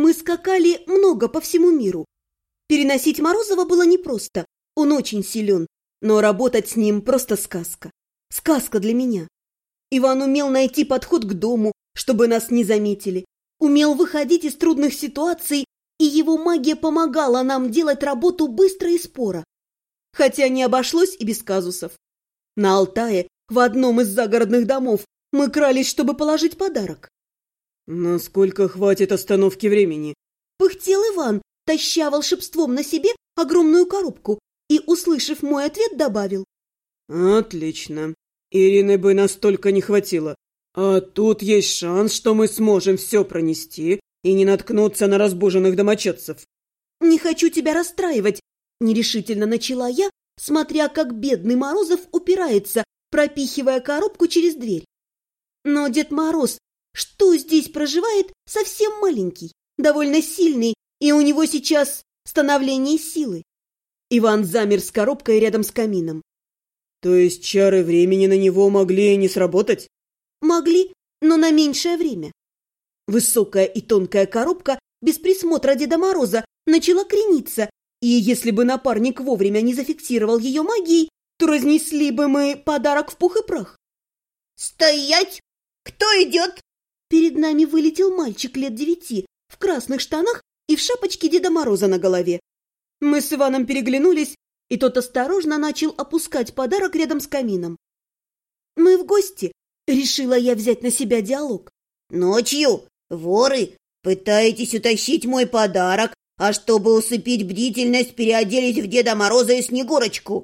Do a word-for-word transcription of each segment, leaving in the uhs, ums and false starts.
Мы скакали много по всему миру. Переносить Морозова было непросто, он очень силен, но работать с ним просто сказка. Сказка для меня. Иван умел найти подход к дому, чтобы нас не заметили, умел выходить из трудных ситуаций, и его магия помогала нам делать работу быстро и споро. Хотя не обошлось и без казусов. На Алтае, в одном из загородных домов, мы крались, чтобы положить подарок. «Насколько хватит остановки времени?» Пыхтел Иван, таща волшебством на себе огромную коробку, и, услышав мой ответ, добавил. «Отлично. Ирины бы настолько не хватило. А тут есть шанс, что мы сможем все пронести и не наткнуться на разбуженных домочадцев». «Не хочу тебя расстраивать», — нерешительно начала я, смотря, как бедный Морозов упирается, пропихивая коробку через дверь. Но Дед Мороз, что здесь проживает, совсем маленький, довольно сильный, и у него сейчас становление силы. Иван замер с коробкой рядом с камином. «То есть чары времени на него могли и не сработать?» «Могли, но на меньшее время». Высокая и тонкая коробка без присмотра Деда Мороза начала крениться, и если бы напарник вовремя не зафиксировал ее магией, то разнесли бы мы подарок в пух и прах. «Стоять! Кто идет?» Перед нами вылетел мальчик лет девяти, в красных штанах и в шапочке Деда Мороза на голове. Мы с Иваном переглянулись, и тот осторожно начал опускать подарок рядом с камином. «Мы в гости», — решила я взять на себя диалог. «Ночью, воры, пытаетесь утащить мой подарок, а чтобы усыпить бдительность, переоделись в Деда Мороза и Снегурочку».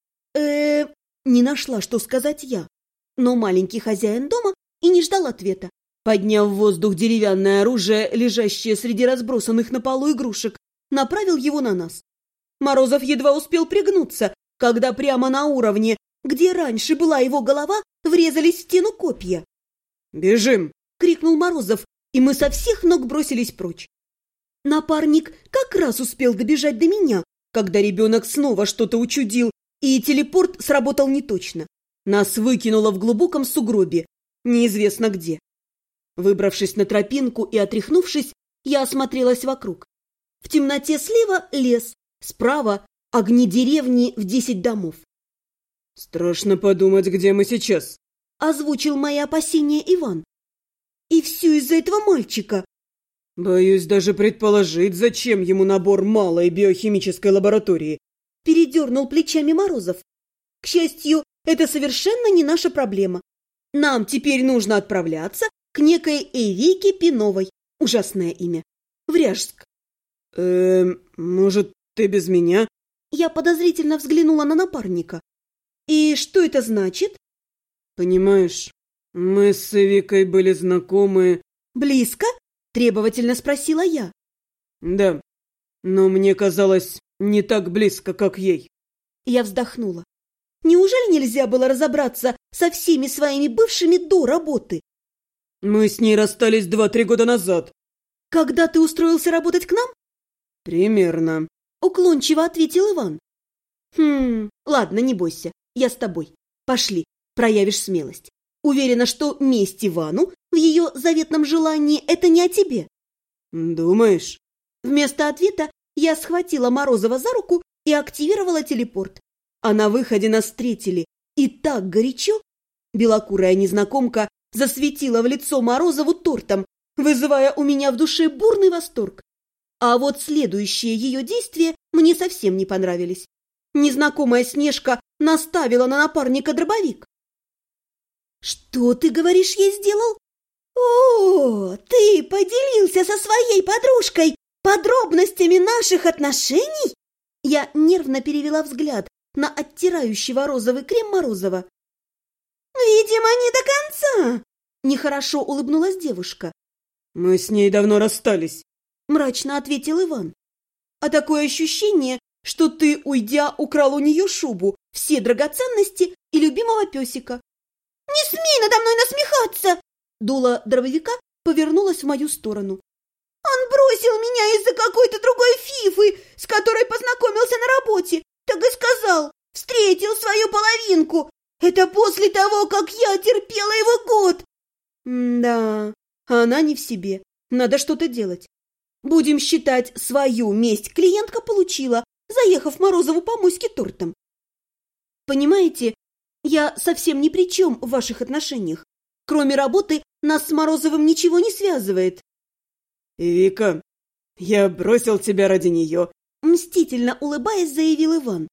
э не нашла, что сказать я. Но маленький хозяин дома и не ждал ответа. Подняв в воздух деревянное оружие, лежащее среди разбросанных на полу игрушек, направил его на нас. Морозов едва успел пригнуться, когда прямо на уровне, где раньше была его голова, врезались в стену копья. «Бежим!» — крикнул Морозов, и мы со всех ног бросились прочь. Напарник как раз успел добежать до меня, когда ребенок снова что-то учудил, и телепорт сработал неточно. Нас выкинуло в глубоком сугробе, неизвестно где. Выбравшись на тропинку и отряхнувшись, я осмотрелась вокруг. В темноте слева лес, справа огни деревни в десять домов. «Страшно подумать, где мы сейчас», — озвучил мои опасения Иван. «И все из-за этого мальчика». «Боюсь даже предположить, зачем ему набор малой биохимической лаборатории», — передернул плечами Морозов. «К счастью, это совершенно не наша проблема. Нам теперь нужно отправляться к некой Эйвейке Пиновой, ужасное имя, в Ряжск». «Эм, может, ты без меня?» Я подозрительно взглянула на напарника. «И что это значит?» «Понимаешь, мы с Эвикой были знакомы...» «Близко?» — требовательно спросила я. «Да, но мне казалось, не так близко, как ей». Я вздохнула. Неужели нельзя было разобраться со всеми своими бывшими до работы? «Мы с ней расстались два-три года назад». «Когда ты устроился работать к нам?» «Примерно», — уклончиво ответил Иван. «Хм, ладно, не бойся, я с тобой. Пошли, проявишь смелость. Уверена, что месть Ивану в ее заветном желании — это не о тебе». «Думаешь?» Вместо ответа я схватила Морозова за руку и активировала телепорт. А на выходе нас встретили. И так горячо. Белокурая незнакомка засветила в лицо Морозову тортом, вызывая у меня в душе бурный восторг. А вот следующие ее действия мне совсем не понравились. Незнакомая Снежка наставила на напарника дробовик. «Что, ты говоришь, я сделал?» «О, ты поделился со своей подружкой подробностями наших отношений?» Я нервно перевела взгляд на оттирающего розовый крем Морозова. «Видимо, не до конца!» — нехорошо улыбнулась девушка. «Мы с ней давно расстались», — мрачно ответил Иван. «А такое ощущение, что ты, уйдя, украл у нее шубу, все драгоценности и любимого песика». «Не смей надо мной насмехаться!» Дуло дробовика повернулась в мою сторону. «Он бросил меня из-за какой-то другой фифы, с которой познакомился на работе. Так и сказал, встретил свою половинку. Это после того, как я терпела его год». «Да, она не в себе. Надо что-то делать». Будем считать, свою месть клиентка получила, заехав Морозову по моське тортом. Понимаете, я совсем ни при чем в ваших отношениях. Кроме работы, нас с Морозовым ничего не связывает. Вика, я бросил тебя ради нее. Мстительно улыбаясь, заявил Иван.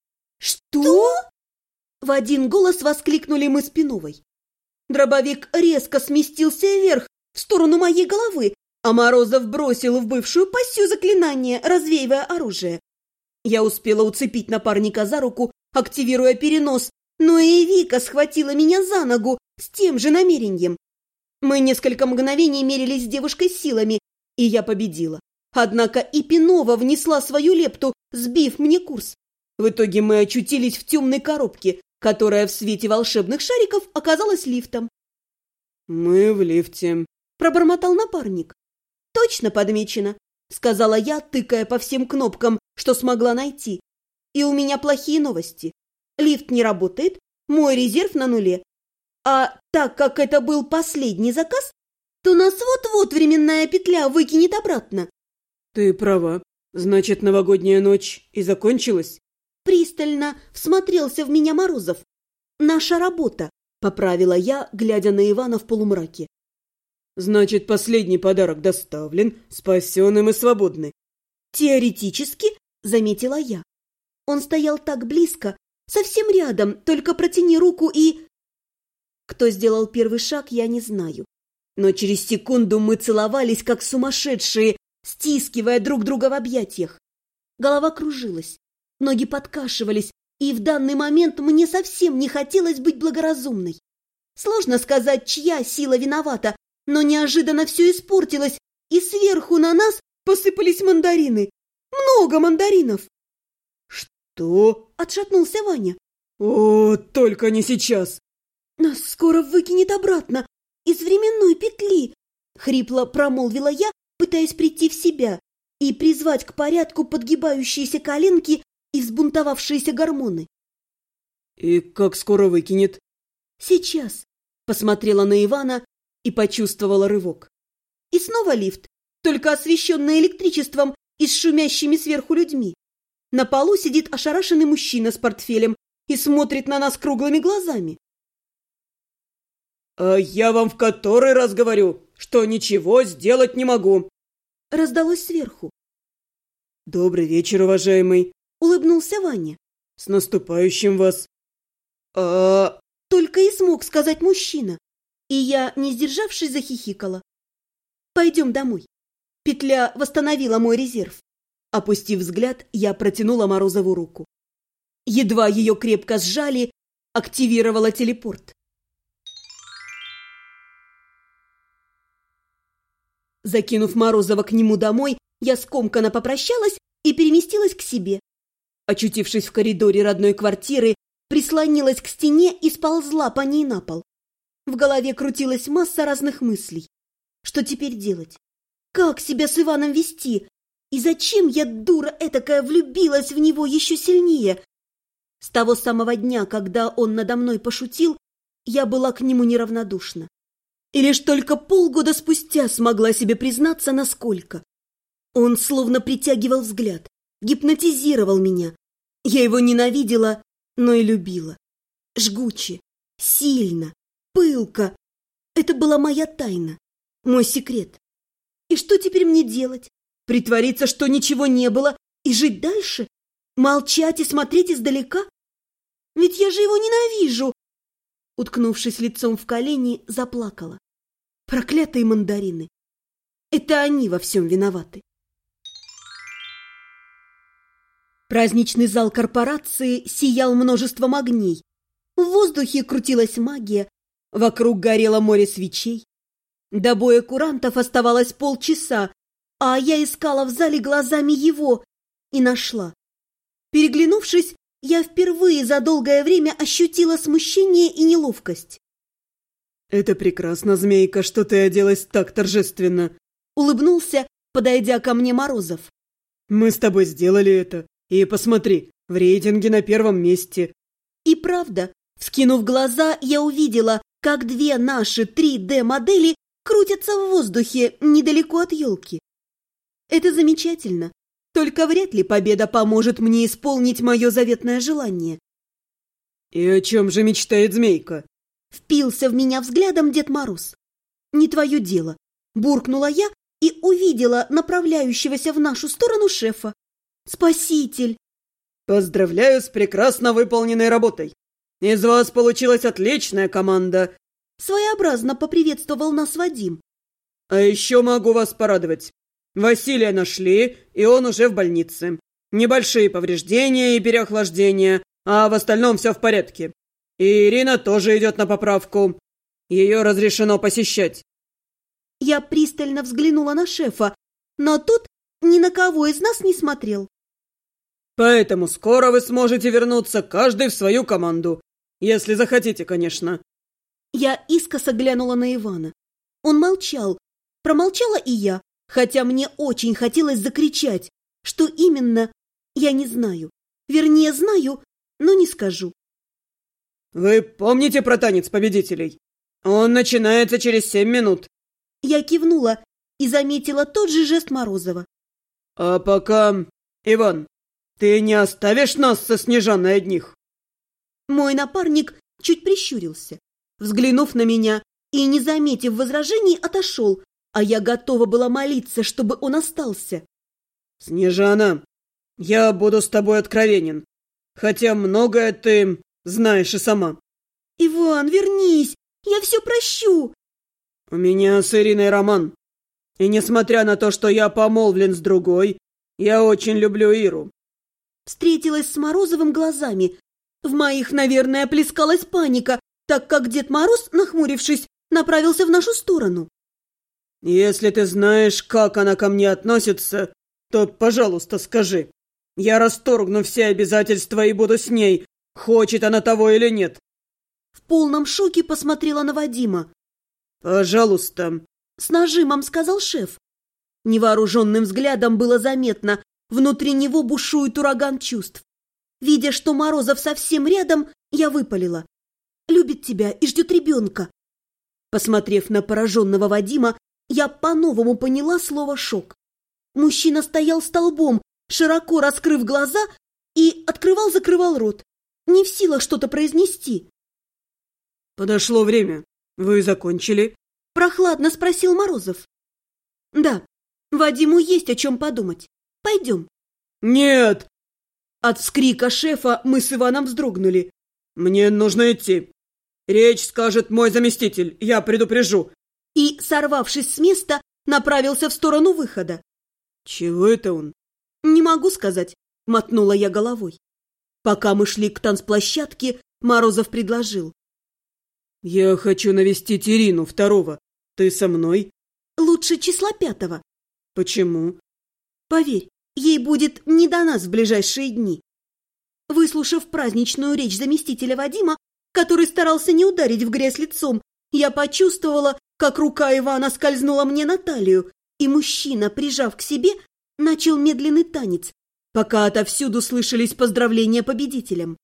Что? В один голос воскликнули мы с Пиновой. Дробовик резко сместился вверх, в сторону моей головы, а Морозов бросил в бывшую пассию заклинание, развеивая оружие. Я успела уцепить напарника за руку, активируя перенос, но и Вика схватила меня за ногу с тем же намерением. Мы несколько мгновений мерились с девушкой силами, и я победила. Однако и Пинова внесла свою лепту, сбив мне курс. В итоге мы очутились в темной коробке, которая в свете волшебных шариков оказалась лифтом. «Мы в лифте», — пробормотал напарник. «Точно подмечено», — сказала я, тыкая по всем кнопкам, что смогла найти. «И у меня плохие новости. Лифт не работает, мой резерв на нуле. А так как это был последний заказ, то нас вот-вот временная петля выкинет обратно». «Ты права. Значит, новогодняя ночь и закончилась?» Пристально всмотрелся в меня Морозов. «Наша работа», — поправила я, глядя на Ивана в полумраке. «Значит, последний подарок доставлен, спасенным и свободны». «Теоретически», — заметила я. Он стоял так близко, совсем рядом, только протяни руку и... Кто сделал первый шаг, я не знаю. Но через секунду мы целовались, как сумасшедшие, стискивая друг друга в объятиях. Голова кружилась, ноги подкашивались, и в данный момент мне совсем не хотелось быть благоразумной. Сложно сказать, чья сила виновата, но неожиданно все испортилось, и сверху на нас посыпались мандарины. Много мандаринов. «Что?» — отшатнулся Ваня. «О, только не сейчас!» «Нас скоро выкинет обратно из временной петли!» — хрипло промолвила я, пытаясь прийти в себя и призвать к порядку подгибающиеся коленки и взбунтовавшиеся гормоны. «И как скоро выкинет?» «Сейчас!» — посмотрела на Ивана и почувствовала рывок. И снова лифт, только освещенный электричеством и с шумящими сверху людьми. На полу сидит ошарашенный мужчина с портфелем и смотрит на нас круглыми глазами. «А я вам в который раз говорю, что ничего сделать не могу!» Раздалось сверху. «Добрый вечер, уважаемый!» — улыбнулся Ваня. «С наступающим вас!» «А...» — только и смог сказать мужчина. И я, не сдержавшись, захихикала. «Пойдем домой». Петля восстановила мой резерв. Опустив взгляд, я протянула Морозову руку. Едва ее крепко сжали, активировала телепорт. Закинув Морозова к нему домой, я скомканно попрощалась и переместилась к себе. Очутившись в коридоре родной квартиры, прислонилась к стене и сползла по ней на пол. В голове крутилась масса разных мыслей. Что теперь делать? Как себя с Иваном вести? И зачем я, дура этакая, влюбилась в него еще сильнее? С того самого дня, когда он надо мной пошутил, я была к нему неравнодушна. И лишь только полгода спустя смогла себе признаться, насколько. Он словно притягивал взгляд, гипнотизировал меня. Я его ненавидела, но и любила. Жгуче, сильно, пылко. Это была моя тайна, мой секрет. И что теперь мне делать? Притвориться, что ничего не было, и жить дальше? Молчать и смотреть издалека? Ведь я же его ненавижу. Уткнувшись лицом в колени, заплакала. Проклятые мандарины. Это они во всем виноваты. Праздничный зал корпорации сиял множеством огней. В воздухе крутилась магия, вокруг горело море свечей. До боя курантов оставалось полчаса, а я искала в зале глазами его и нашла. Переглянувшись, я впервые за долгое время ощутила смущение и неловкость. «Это прекрасно, змейка, что ты оделась так торжественно!» — улыбнулся, подойдя ко мне Морозов. «Мы с тобой сделали это, и посмотри, в рейтинге на первом месте!» И правда, вскинув глаза, я увидела, как две наши три дэ модели крутятся в воздухе недалеко от елки. Это замечательно. Только вряд ли победа поможет мне исполнить мое заветное желание. И о чем же мечтает змейка? Впился в меня взглядом Дед Мороз. Не твое дело. Буркнула я и увидела направляющегося в нашу сторону шефа. Спаситель! Поздравляю с прекрасно выполненной работой. Из вас получилась отличная команда. Своеобразно поприветствовал нас Вадим. А еще могу вас порадовать. Василия нашли, и он уже в больнице. Небольшие повреждения и переохлаждение, а в остальном все в порядке. И Ирина тоже идет на поправку. Ее разрешено посещать. Я пристально взглянула на шефа, но тот ни на кого из нас не смотрел. Поэтому скоро вы сможете вернуться каждый в свою команду. Если захотите, конечно. Я искоса глянула на Ивана. Он молчал. Промолчала и я, хотя мне очень хотелось закричать. Что именно, я не знаю. Вернее, знаю, но не скажу. Вы помните про танец победителей? Он начинается через семь минут. Я кивнула и заметила тот же жест Морозова. А пока... Иван, ты не оставишь нас со Снежаной одних? Мой напарник чуть прищурился, взглянув на меня и, не заметив возражений, отошел, а я готова была молиться, чтобы он остался. Снежана, я буду с тобой откровенен, хотя многое ты знаешь и сама. Иван, вернись, я все прощу. У меня с Ириной роман, и несмотря на то, что я помолвлен с другой, я очень люблю Иру. Встретилась с Морозовым глазами. В моих, наверное, плескалась паника, так как Дед Мороз, нахмурившись, направился в нашу сторону. Если ты знаешь, как она ко мне относится, то, пожалуйста, скажи. Я расторгну все обязательства и буду с ней, хочет она того или нет. В полном шоке посмотрела на Вадима. Пожалуйста. С нажимом сказал шеф. Невооруженным взглядом было заметно, внутри него бушует ураган чувств. Видя, что Морозов совсем рядом, я выпалила. Любит тебя и ждет ребенка. Посмотрев на пораженного Вадима, я по-новому поняла слово «шок». Мужчина стоял столбом, широко раскрыв глаза и открывал-закрывал рот, не в силах что-то произнести. «Подошло время. Вы закончили?» — прохладно спросил Морозов. «Да, Вадиму есть о чем подумать. Пойдем». «Нет!» От вскрика шефа мы с Иваном вздрогнули. «Мне нужно идти. Речь скажет мой заместитель, я предупрежу». И, сорвавшись с места, направился в сторону выхода. «Чего это он?» «Не могу сказать», — мотнула я головой. Пока мы шли к танцплощадке, Морозов предложил. «Я хочу навестить Ирину второго. Ты со мной?» «Лучше числа пятого». «Почему?» «Поверь, ей будет не до нас в ближайшие дни». Выслушав праздничную речь заместителя Вадима, который старался не ударить в грязь лицом, я почувствовала, как рука Ивана скользнула мне на талию, и мужчина, прижав к себе, начал медленный танец, пока отовсюду слышались поздравления победителям.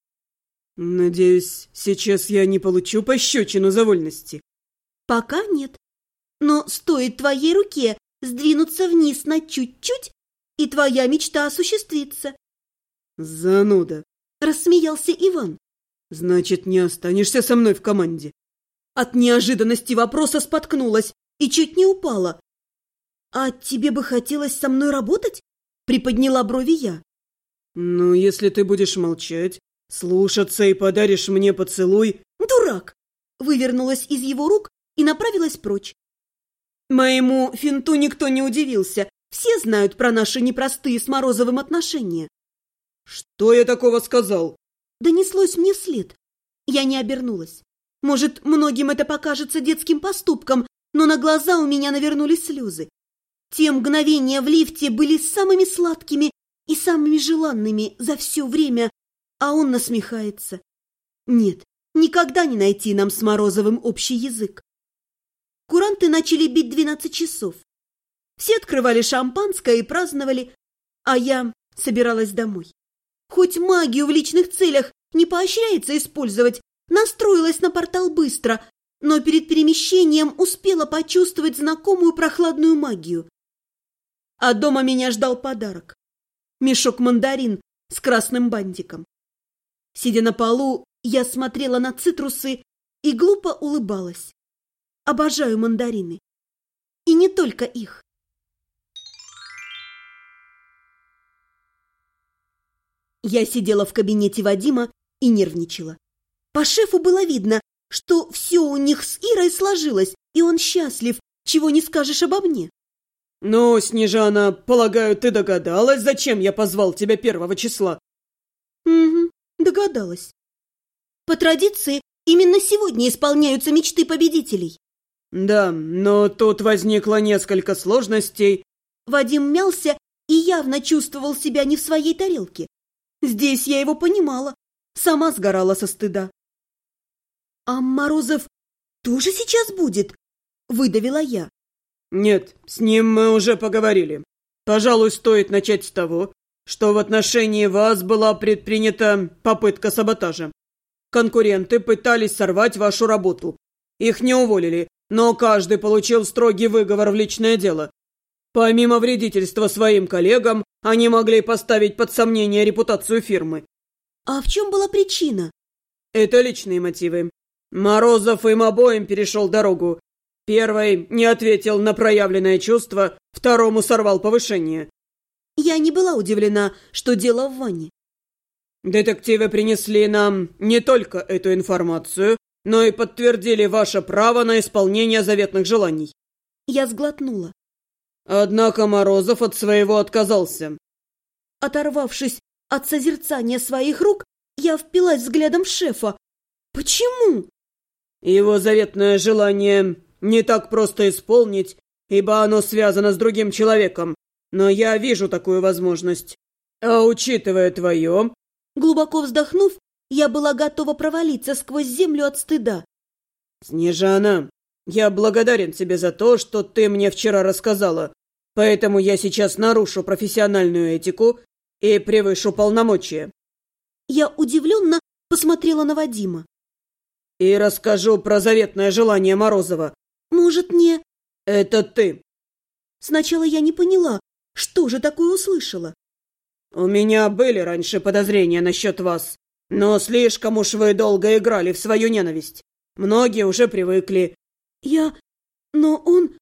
«Надеюсь, сейчас я не получу пощечину за вольности». «Пока нет. Но стоит твоей руке сдвинуться вниз на чуть-чуть, и твоя мечта осуществится». «Зануда», — рассмеялся Иван. «Значит, не останешься со мной в команде?» От неожиданности вопроса споткнулась и чуть не упала. «А тебе бы хотелось со мной работать?» — приподняла брови я. «Ну, если ты будешь молчать, слушаться и подаришь мне поцелуй...» «Дурак!» — вывернулась из его рук и направилась прочь. Моему финту никто не удивился. Все знают про наши непростые с Морозовым отношения. «Что я такого сказал?» Донеслось мне вслед. Я не обернулась. Может, многим это покажется детским поступком, но на глаза у меня навернулись слезы. Те мгновения в лифте были самыми сладкими и самыми желанными за все время, а он насмехается. Нет, никогда не найти нам с Морозовым общий язык. Куранты начали бить двенадцать часов. Все открывали шампанское и праздновали, а я собиралась домой. Хоть магию в личных целях не поощряется использовать, настроилась на портал быстро, но перед перемещением успела почувствовать знакомую прохладную магию. а дома меня ждал подарок. Мешок мандарин с красным бантиком. Сидя на полу, я смотрела на цитрусы и глупо улыбалась. Обожаю мандарины. И не только их. Я сидела в кабинете Вадима и нервничала. По шефу было видно, что все у них с Ирой сложилось, и он счастлив, чего не скажешь обо мне. «Ну, Снежана, полагаю, ты догадалась, зачем я позвал тебя первого числа?» «Угу, догадалась. По традиции, именно сегодня исполняются мечты победителей». «Да, но тут возникло несколько сложностей». Вадим мялся и явно чувствовал себя не в своей тарелке. Здесь я его понимала, сама сгорала со стыда. «А Морозов тоже сейчас будет?» – выдавила я. «Нет, с ним мы уже поговорили. Пожалуй, стоит начать с того, что в отношении вас была предпринята попытка саботажа. Конкуренты пытались сорвать вашу работу. Их не уволили, но каждый получил строгий выговор в личное дело. Помимо вредительства своим коллегам, они могли поставить под сомнение репутацию фирмы». «А в чем была причина?» «Это личные мотивы. Морозов им обоим перешел дорогу. Первый не ответил на проявленное чувство, второму сорвал повышение». Я не была удивлена, что дело в Ване. «Детективы принесли нам не только эту информацию, но и подтвердили ваше право на исполнение заветных желаний». Я сглотнула. Однако Морозов от своего отказался. Оторвавшись от созерцания своих рук, я впилась взглядом в шефа. «Почему?» Его заветное желание не так просто исполнить, ибо оно связано с другим человеком, но я вижу такую возможность. А учитывая твое...» Глубоко вздохнув, я была готова провалиться сквозь землю от стыда. «Снежана, я благодарен тебе за то, что ты мне вчера рассказала, поэтому я сейчас нарушу профессиональную этику и превышу полномочия». Я удивленно посмотрела на Вадима. «И расскажу про заветное желание Морозова». «Может, не...» «Это ты». Сначала я не поняла, что же такое услышала. «У меня были раньше подозрения насчет вас, но слишком уж вы долго играли в свою ненависть. Многие уже привыкли». «Я... но он...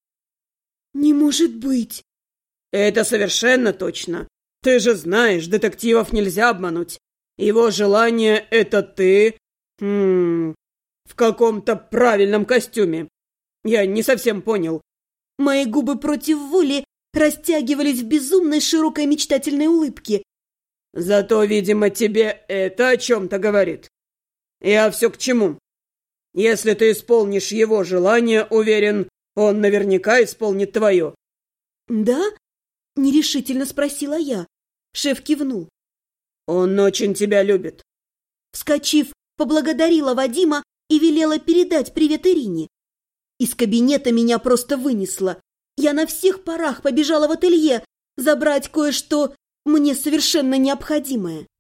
не может быть». «Это совершенно точно. Ты же знаешь, детективов нельзя обмануть. Его желание — это ты... Хм... в каком-то правильном костюме. Я не совсем понял». Мои губы против воли растягивались в безумной широкой мечтательной улыбке. «Зато, видимо, тебе это о чем-то говорит. Я все к чему. Если ты исполнишь его желание, уверен, он наверняка исполнит твое». «Да?» – нерешительно спросила я. Шеф кивнул. «Он очень тебя любит». Вскочив, поблагодарила Вадима и велела передать привет Ирине. Из кабинета меня просто вынесло. Я на всех парах побежала в ателье забрать кое-что мне совершенно необходимое.